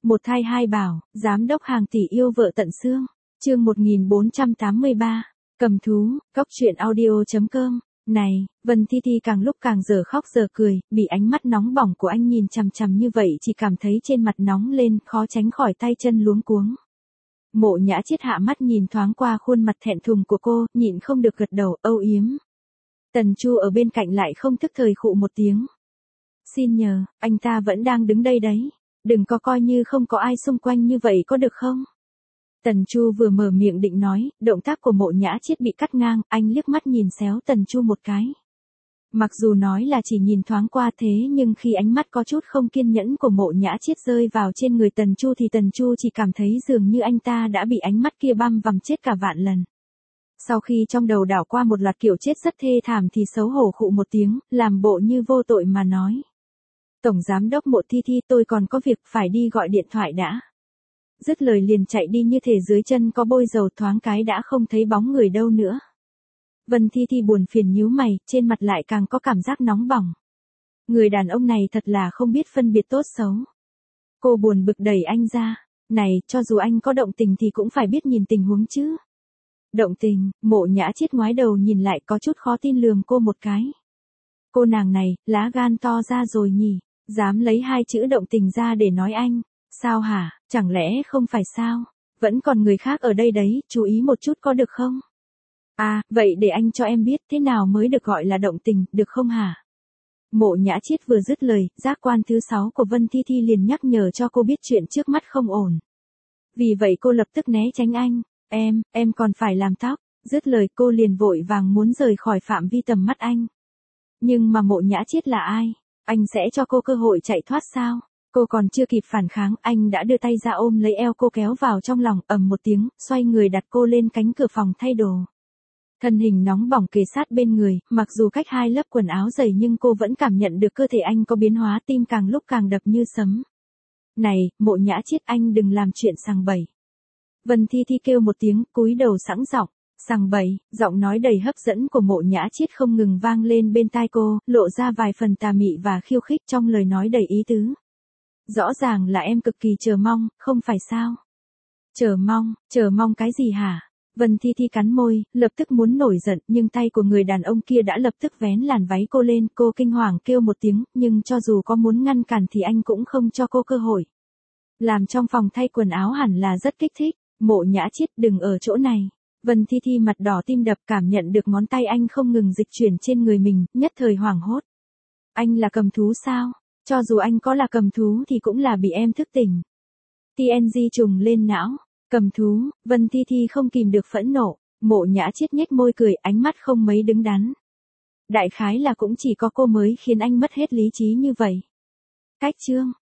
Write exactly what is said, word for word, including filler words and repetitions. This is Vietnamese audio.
Một thai hai bảo, giám đốc hàng tỷ yêu vợ tận xương. Chương một nghìn bốn trăm tám mươi ba. Cầm thú, cóc truyện audio chấm com. Này, Vân Thi Thi càng lúc càng giờ khóc giờ cười, bị ánh mắt nóng bỏng của anh nhìn chằm chằm như vậy chỉ cảm thấy trên mặt nóng lên, khó tránh khỏi tay chân luống cuống. Mộ Nhã Chiết hạ mắt nhìn thoáng qua khuôn mặt thẹn thùng của cô, nhịn không được gật đầu, âu yếm. Tần Chu ở bên cạnh lại không thức thời khụ một tiếng. Xin nhờ, anh ta vẫn đang đứng đây đấy. Đừng có coi như không có ai xung quanh như vậy có được không? Tần Chu vừa mở miệng định nói, động tác của Mộ Nhã Chiết bị cắt ngang, anh liếc mắt nhìn xéo Tần Chu một cái. Mặc dù nói là chỉ nhìn thoáng qua thế nhưng khi ánh mắt có chút không kiên nhẫn của Mộ Nhã Chiết rơi vào trên người Tần Chu thì Tần Chu chỉ cảm thấy dường như anh ta đã bị ánh mắt kia băm vằm chết cả vạn lần. Sau khi trong đầu đảo qua một loạt kiểu chết rất thê thảm thì xấu hổ khụ một tiếng, làm bộ như vô tội mà nói. Tổng giám đốc Mộ Thi Thi, tôi còn có việc phải đi gọi điện thoại đã. Dứt lời liền chạy đi như thể dưới chân có bôi dầu, thoáng cái đã không thấy bóng người đâu nữa. Vân Thi Thi buồn phiền nhíu mày, trên mặt lại càng có cảm giác nóng bỏng. Người đàn ông này thật là không biết phân biệt tốt xấu. Cô buồn bực đẩy anh ra. Này, cho dù anh có động tình thì cũng phải biết nhìn tình huống chứ. Động tình? Mộ Nhã Chiết ngoái đầu nhìn lại có chút khó tin lườm cô một cái. Cô nàng này, lá gan to ra rồi nhỉ, dám lấy hai chữ động tình ra để nói anh. Sao hả, chẳng lẽ không phải sao? Vẫn còn người khác ở đây đấy, chú ý một chút có được không? À, vậy để anh cho em biết thế nào mới được gọi là động tình, được không hả? Mộ Nhã Chiết vừa dứt lời, giác quan thứ sáu của Vân Thi Thi liền nhắc nhở cho cô biết chuyện trước mắt không ổn. Vì vậy cô lập tức né tránh anh. Em, em còn phải làm tóc. Dứt lời cô liền vội vàng muốn rời khỏi phạm vi tầm mắt anh. Nhưng mà Mộ Nhã Chiết là ai? Anh sẽ cho cô cơ hội chạy thoát sao? Cô còn chưa kịp phản kháng, anh đã đưa tay ra ôm lấy eo cô kéo vào trong lòng, ầm một tiếng, xoay người đặt cô lên cánh cửa phòng thay đồ. Thân hình nóng bỏng kề sát bên người, mặc dù cách hai lớp quần áo dày nhưng cô vẫn cảm nhận được cơ thể anh có biến hóa, tim càng lúc càng đập như sấm. Này, Mộ Nhã Chiết, anh đừng làm chuyện sằng bậy. Vân Thi Thi kêu một tiếng, cúi đầu sẵn giọng. Sằng bậy, giọng nói đầy hấp dẫn của Mộ Nhã Chiết không ngừng vang lên bên tai cô, lộ ra vài phần tà mị và khiêu khích trong lời nói đầy ý tứ. Rõ ràng là em cực kỳ chờ mong, không phải sao? Chờ mong, chờ mong cái gì hả? Vân Thi Thi cắn môi, lập tức muốn nổi giận, nhưng tay của người đàn ông kia đã lập tức vén làn váy cô lên, cô kinh hoàng kêu một tiếng, nhưng cho dù có muốn ngăn cản thì anh cũng không cho cô cơ hội. Làm trong phòng thay quần áo hẳn là rất kích thích. Mộ Nhã Chiết, đừng ở chỗ này. Vân Thi Thi mặt đỏ tim đập, cảm nhận được ngón tay anh không ngừng dịch chuyển trên người mình, nhất thời hoảng hốt. Anh là cầm thú sao? Cho dù anh có là cầm thú thì cũng là bị em thức tỉnh. tê en giê trùng lên não. Cầm thú, Vân Thi Thi không kìm được phẫn nộ. Mộ Nhã Chiết nhếch môi cười, ánh mắt không mấy đứng đắn. Đại khái là cũng chỉ có cô mới khiến anh mất hết lý trí như vậy. Cách chương.